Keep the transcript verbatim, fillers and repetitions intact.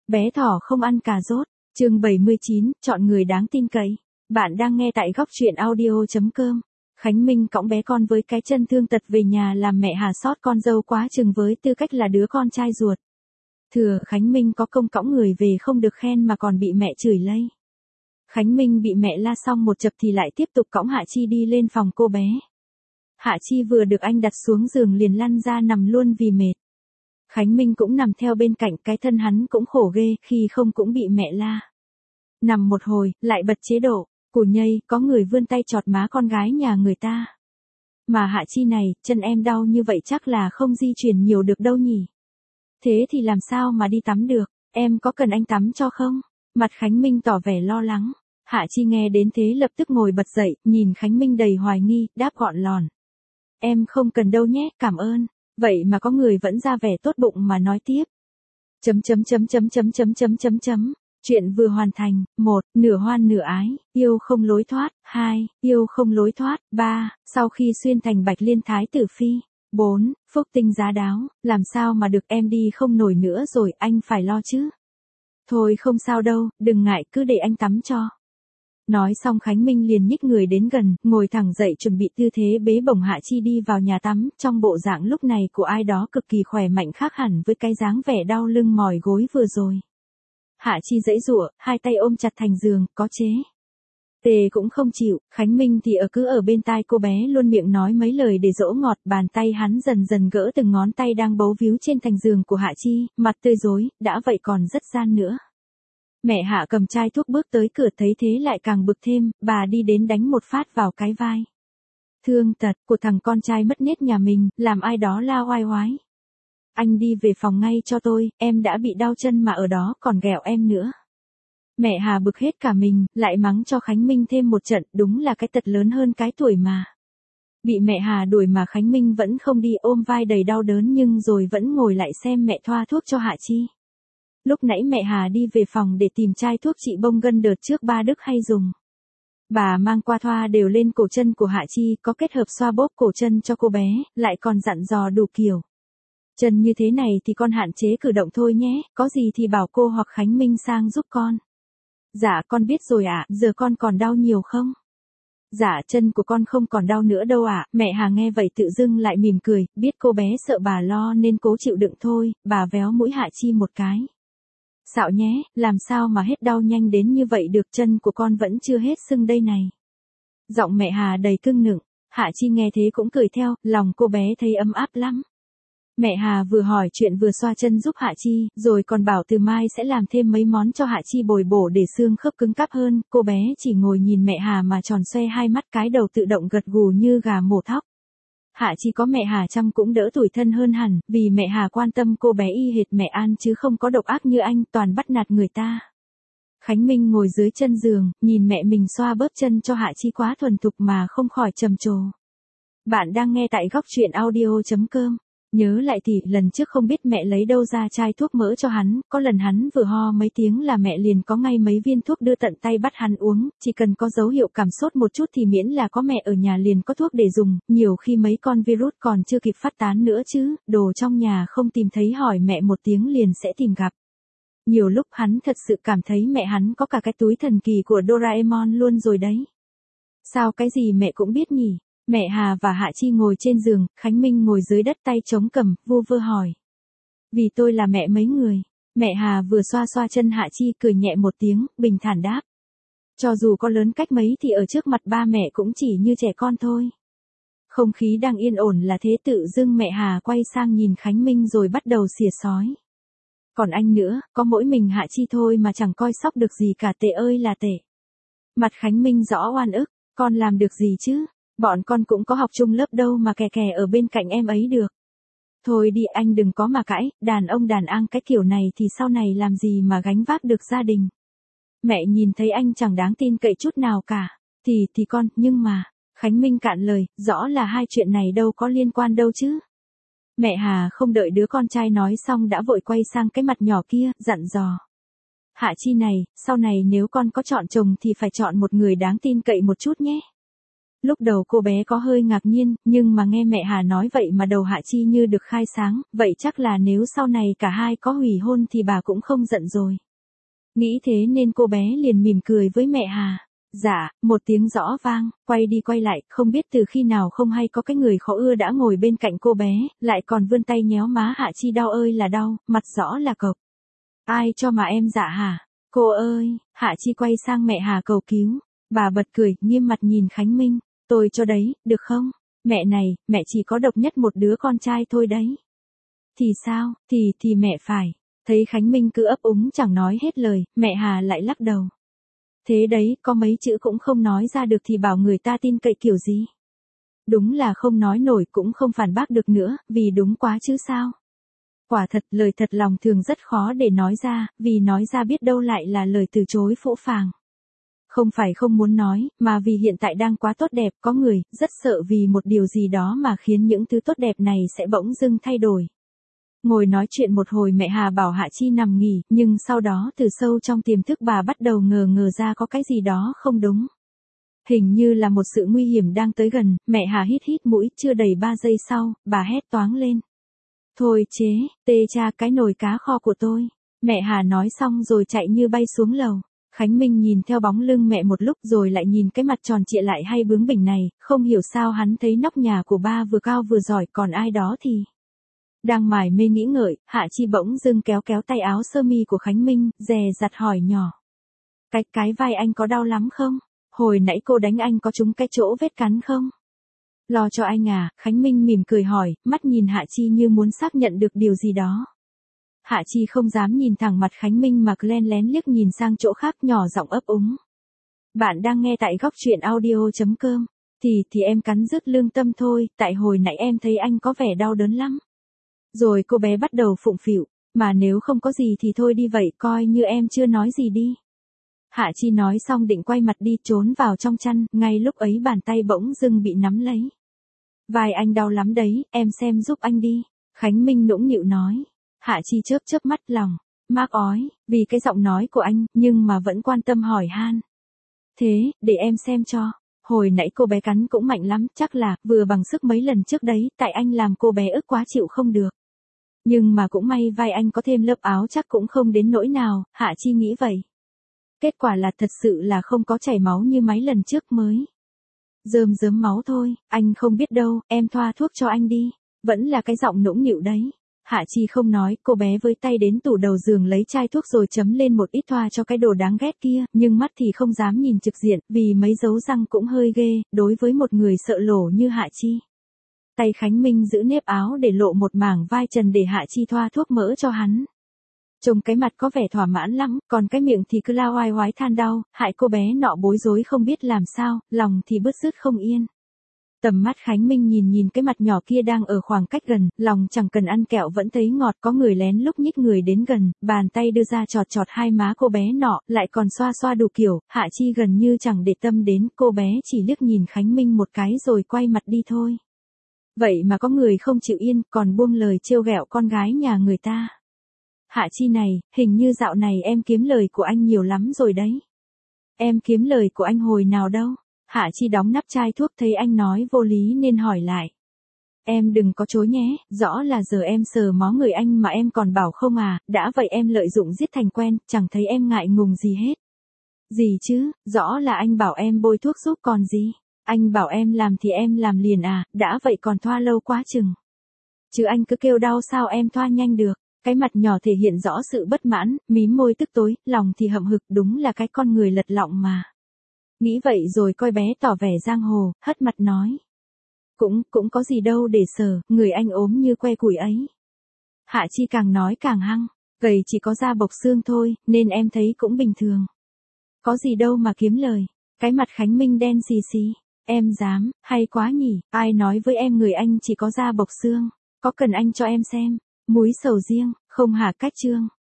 Bé thỏ không ăn cà rốt. Chương bảy mươi chín, chọn người đáng tin cậy. Bạn đang nghe tại góc truyện audio chấm com. Khánh Minh cõng bé con với cái chân thương tật về nhà làm mẹ Hà xót con dâu quá chừng với tư cách là đứa con trai ruột. Thừa Khánh Minh có công cõng người về không được khen mà còn bị mẹ chửi lây. Khánh Minh bị mẹ la xong một chập thì lại tiếp tục cõng Hạ Chi đi lên phòng cô bé. Hạ Chi vừa được anh đặt xuống giường liền lăn ra nằm luôn vì mệt. Khánh Minh cũng nằm theo bên cạnh, cái thân hắn cũng khổ ghê, khi không cũng bị mẹ la. Nằm một hồi, lại bật chế độ, củ nhây, có người vươn tay chọt má con gái nhà người ta. Mà Hạ Chi này, chân em đau như vậy chắc là không di chuyển nhiều được đâu nhỉ. Thế thì làm sao mà đi tắm được, em có cần anh tắm cho không? Mặt Khánh Minh tỏ vẻ lo lắng. Hạ Chi nghe đến thế lập tức ngồi bật dậy, nhìn Khánh Minh đầy hoài nghi, đáp gọn lòn. Em không cần đâu nhé, cảm ơn. Vậy mà có người vẫn ra vẻ tốt bụng mà nói tiếp. Chấm chấm chấm chấm chấm chấm chấm chấm chấm. Chuyện vừa hoàn thành. Một, nửa hoan nửa ái, yêu không lối thoát. Hai, yêu không lối thoát. Ba, sau khi xuyên thành Bạch Liên Thái tử phi. Bốn, phúc tinh giá đáo, làm sao mà được, em đi không nổi nữa rồi, anh phải lo chứ. Thôi không sao đâu, đừng ngại, cứ để anh tắm cho. Nói xong Khánh Minh liền nhích người đến gần, ngồi thẳng dậy chuẩn bị tư thế bế bổng Hạ Chi đi vào nhà tắm, trong bộ dạng lúc này của ai đó cực kỳ khỏe mạnh khác hẳn với cái dáng vẻ đau lưng mỏi gối vừa rồi. Hạ Chi giãy giụa, hai tay ôm chặt thành giường, có chế. Tề cũng không chịu, Khánh Minh thì ở cứ ở bên tai cô bé luôn miệng nói mấy lời để dỗ ngọt, bàn tay hắn dần dần gỡ từng ngón tay đang bấu víu trên thành giường của Hạ Chi, mặt tươi rối, đã vậy còn rất gian nữa. Mẹ Hạ cầm chai thuốc bước tới cửa thấy thế lại càng bực thêm, bà đi đến đánh một phát vào cái vai. Thương tật của thằng con trai mất nết nhà mình, làm ai đó la oai oái. Anh đi về phòng ngay cho tôi, em đã bị đau chân mà ở đó còn ghẹo em nữa. Mẹ Hà bực hết cả mình, lại mắng cho Khánh Minh thêm một trận, đúng là cái tật lớn hơn cái tuổi mà. Bị mẹ Hà đuổi mà Khánh Minh vẫn không đi, ôm vai đầy đau đớn nhưng rồi vẫn ngồi lại xem mẹ thoa thuốc cho Hạ Chi. Lúc nãy mẹ Hà đi về phòng để tìm chai thuốc trị bông gân đợt trước ba Đức hay dùng. Bà mang qua thoa đều lên cổ chân của Hạ Chi, có kết hợp xoa bóp cổ chân cho cô bé, lại còn dặn dò đủ kiểu. Chân như thế này thì con hạn chế cử động thôi nhé, có gì thì bảo cô hoặc Khánh Minh sang giúp con. Dạ con biết rồi ạ, giờ con còn đau nhiều không? Dạ chân của con không còn đau nữa đâu ạ. Mẹ Hà nghe vậy tự dưng lại mỉm cười, biết cô bé sợ bà lo nên cố chịu đựng thôi, bà véo mũi Hạ Chi một cái. Xạo nhé, làm sao mà hết đau nhanh đến như vậy được, chân của con vẫn chưa hết sưng đây này. Giọng mẹ Hà đầy cưng nựng, Hạ Chi nghe thế cũng cười theo, lòng cô bé thấy ấm áp lắm. Mẹ Hà vừa hỏi chuyện vừa xoa chân giúp Hạ Chi, rồi còn bảo từ mai sẽ làm thêm mấy món cho Hạ Chi bồi bổ để xương khớp cứng cáp hơn, cô bé chỉ ngồi nhìn mẹ Hà mà tròn xoe hai mắt, cái đầu tự động gật gù như gà mổ thóc. Hạ Chi có mẹ Hà chăm cũng đỡ tủi thân hơn hẳn, vì mẹ Hà quan tâm cô bé y hệt mẹ An chứ không có độc ác như anh, toàn bắt nạt người ta. Khánh Minh ngồi dưới chân giường, nhìn mẹ mình xoa bóp chân cho Hạ Chi quá thuần thục mà không khỏi trầm trồ. Bạn đang nghe tại góc truyện audio chấm com. Nhớ lại thì, lần trước không biết mẹ lấy đâu ra chai thuốc mỡ cho hắn, có lần hắn vừa ho mấy tiếng là mẹ liền có ngay mấy viên thuốc đưa tận tay bắt hắn uống, chỉ cần có dấu hiệu cảm sốt một chút thì miễn là có mẹ ở nhà liền có thuốc để dùng, nhiều khi mấy con virus còn chưa kịp phát tán nữa chứ, đồ trong nhà không tìm thấy hỏi mẹ một tiếng liền sẽ tìm gặp. Nhiều lúc hắn thật sự cảm thấy mẹ hắn có cả cái túi thần kỳ của Doraemon luôn rồi đấy. Sao cái gì mẹ cũng biết nhỉ? Mẹ Hà và Hạ Chi ngồi trên giường, Khánh Minh ngồi dưới đất tay chống cằm, vu vơ hỏi. Vì tôi là mẹ mấy người. Mẹ Hà vừa xoa xoa chân Hạ Chi cười nhẹ một tiếng, bình thản đáp. Cho dù có lớn cách mấy thì ở trước mặt ba mẹ cũng chỉ như trẻ con thôi. Không khí đang yên ổn là thế tự dưng mẹ Hà quay sang nhìn Khánh Minh rồi bắt đầu xỉa sói. Còn anh nữa, có mỗi mình Hạ Chi thôi mà chẳng coi sóc được gì cả, tệ ơi là tệ. Mặt Khánh Minh rõ oan ức, con làm được gì chứ? Bọn con cũng có học chung lớp đâu mà kè kè ở bên cạnh em ấy được. Thôi đi anh đừng có mà cãi, đàn ông đàn an cái kiểu này thì sau này làm gì mà gánh vác được gia đình. Mẹ nhìn thấy anh chẳng đáng tin cậy chút nào cả. Thì thì con, nhưng mà, Khánh Minh cạn lời, rõ là hai chuyện này đâu có liên quan đâu chứ. Mẹ Hà không đợi đứa con trai nói xong đã vội quay sang cái mặt nhỏ kia, dặn dò. Hạ Chi này, sau này nếu con có chọn chồng thì phải chọn một người đáng tin cậy một chút nhé. Lúc đầu cô bé có hơi ngạc nhiên, nhưng mà nghe mẹ Hà nói vậy mà đầu Hạ Chi như được khai sáng, vậy chắc là nếu sau này cả hai có hủy hôn thì bà cũng không giận rồi. Nghĩ thế nên cô bé liền mỉm cười với mẹ Hà. Dạ, một tiếng rõ vang, quay đi quay lại, không biết từ khi nào không hay có cái người khó ưa đã ngồi bên cạnh cô bé, lại còn vươn tay nhéo má Hạ Chi đau ơi là đau, mặt rõ là cộc. Ai cho mà em dạ hả? Cô ơi, Hạ Chi quay sang mẹ Hà cầu cứu. Bà bật cười, nghiêm mặt nhìn Khánh Minh. Tôi cho đấy, được không? Mẹ này, mẹ chỉ có độc nhất một đứa con trai thôi đấy. Thì sao, thì, thì mẹ phải. Thấy Khánh Minh cứ ấp úng chẳng nói hết lời, mẹ Hà lại lắc đầu. Thế đấy, có mấy chữ cũng không nói ra được thì bảo người ta tin cậy kiểu gì? Đúng là không nói nổi cũng không phản bác được nữa, vì đúng quá chứ sao? Quả thật, lời thật lòng thường rất khó để nói ra, vì nói ra biết đâu lại là lời từ chối phũ phàng. Không phải không muốn nói, mà vì hiện tại đang quá tốt đẹp, có người, rất sợ vì một điều gì đó mà khiến những thứ tốt đẹp này sẽ bỗng dưng thay đổi. Ngồi nói chuyện một hồi mẹ Hà bảo Hạ Chi nằm nghỉ, nhưng sau đó từ sâu trong tiềm thức bà bắt đầu ngờ ngờ ra có cái gì đó không đúng. Hình như là một sự nguy hiểm đang tới gần, mẹ Hà hít hít mũi, chưa đầy ba giây sau, bà hét toáng lên. Thôi chế, tê cha cái nồi cá kho của tôi. Mẹ Hà nói xong rồi chạy như bay xuống lầu. Khánh Minh nhìn theo bóng lưng mẹ một lúc rồi lại nhìn cái mặt tròn trịa lại hay bướng bỉnh này, không hiểu sao hắn thấy nóc nhà của ba vừa cao vừa giỏi còn ai đó thì... Đang mải mê nghĩ ngợi, Hạ Chi bỗng dưng kéo kéo tay áo sơ mi của Khánh Minh, dè dặt hỏi nhỏ. Cái, cái vai anh có đau lắm không? Hồi nãy cô đánh anh có trúng cái chỗ vết cắn không? Lo cho anh à, Khánh Minh mỉm cười hỏi, mắt nhìn Hạ Chi như muốn xác nhận được điều gì đó. Hạ Chi không dám nhìn thẳng mặt Khánh Minh mà len lén liếc nhìn sang chỗ khác nhỏ giọng ấp úng. Bạn đang nghe tại góc truyện audio chấm com. Thì, thì em cắn rứt lương tâm thôi, tại hồi nãy em thấy anh có vẻ đau đớn lắm. Rồi cô bé bắt đầu phụng phịu, mà nếu không có gì thì thôi đi vậy, coi như em chưa nói gì đi. Hạ Chi nói xong định quay mặt đi trốn vào trong chăn, ngay lúc ấy bàn tay bỗng dưng bị nắm lấy. Vai anh đau lắm đấy, em xem giúp anh đi. Khánh Minh nũng nịu nói. Hạ Chi chớp chớp mắt lòng, mác ói, vì cái giọng nói của anh, nhưng mà vẫn quan tâm hỏi han. Thế, để em xem cho. Hồi nãy cô bé cắn cũng mạnh lắm, chắc là, vừa bằng sức mấy lần trước đấy, tại anh làm cô bé ức quá chịu không được. Nhưng mà cũng may vai anh có thêm lớp áo chắc cũng không đến nỗi nào, Hạ Chi nghĩ vậy. Kết quả là thật sự là không có chảy máu như mấy lần trước mới. Rơm rớm máu thôi, anh không biết đâu, em thoa thuốc cho anh đi. Vẫn là cái giọng nũng nịu đấy. Hạ Chi không nói, cô bé với tay đến tủ đầu giường lấy chai thuốc rồi chấm lên một ít thoa cho cái đồ đáng ghét kia, nhưng mắt thì không dám nhìn trực diện, vì mấy dấu răng cũng hơi ghê, đối với một người sợ lổ như Hạ Chi. Tay Khánh Minh giữ nếp áo để lộ một mảng vai trần để Hạ Chi thoa thuốc mỡ cho hắn. Trông cái mặt có vẻ thỏa mãn lắm, còn cái miệng thì cứ la oai oái than đau, hại cô bé nọ bối rối không biết làm sao, lòng thì bứt rứt không yên. Tầm mắt Khánh Minh nhìn nhìn cái mặt nhỏ kia đang ở khoảng cách gần, lòng chẳng cần ăn kẹo vẫn thấy ngọt, có người lén lúc nhích người đến gần, bàn tay đưa ra chọt chọt hai má cô bé nọ, lại còn xoa xoa đủ kiểu, Hạ Chi gần như chẳng để tâm đến, cô bé chỉ liếc nhìn Khánh Minh một cái rồi quay mặt đi thôi. Vậy mà có người không chịu yên, còn buông lời trêu ghẹo con gái nhà người ta. Hạ Chi này, hình như dạo này em kiếm lời của anh nhiều lắm rồi đấy. Em kiếm lời của anh hồi nào đâu? Hạ Chi đóng nắp chai thuốc thấy anh nói vô lý nên hỏi lại. Em đừng có chối nhé, rõ là giờ em sờ mó người anh mà em còn bảo không à, đã vậy em lợi dụng giết thành quen, chẳng thấy em ngại ngùng gì hết. Gì chứ, rõ là anh bảo em bôi thuốc giúp còn gì. Anh bảo em làm thì em làm liền à, đã vậy còn thoa lâu quá chừng. Chứ anh cứ kêu đau sao em thoa nhanh được. Cái mặt nhỏ thể hiện rõ sự bất mãn, mím môi tức tối, lòng thì hậm hực, đúng là cái con người lật lọng mà. Nghĩ vậy rồi coi bé tỏ vẻ giang hồ, hất mặt nói. Cũng, cũng có gì đâu để sờ, người anh ốm như que củi ấy. Hạ Chi càng nói càng hăng, gầy chỉ có da bọc xương thôi, nên em thấy cũng bình thường. Có gì đâu mà kiếm lời, cái mặt Khánh Minh đen xì xì, em dám, hay quá nhỉ, ai nói với em người anh chỉ có da bọc xương, có cần anh cho em xem. Múi sầu riêng, không hả cách chương.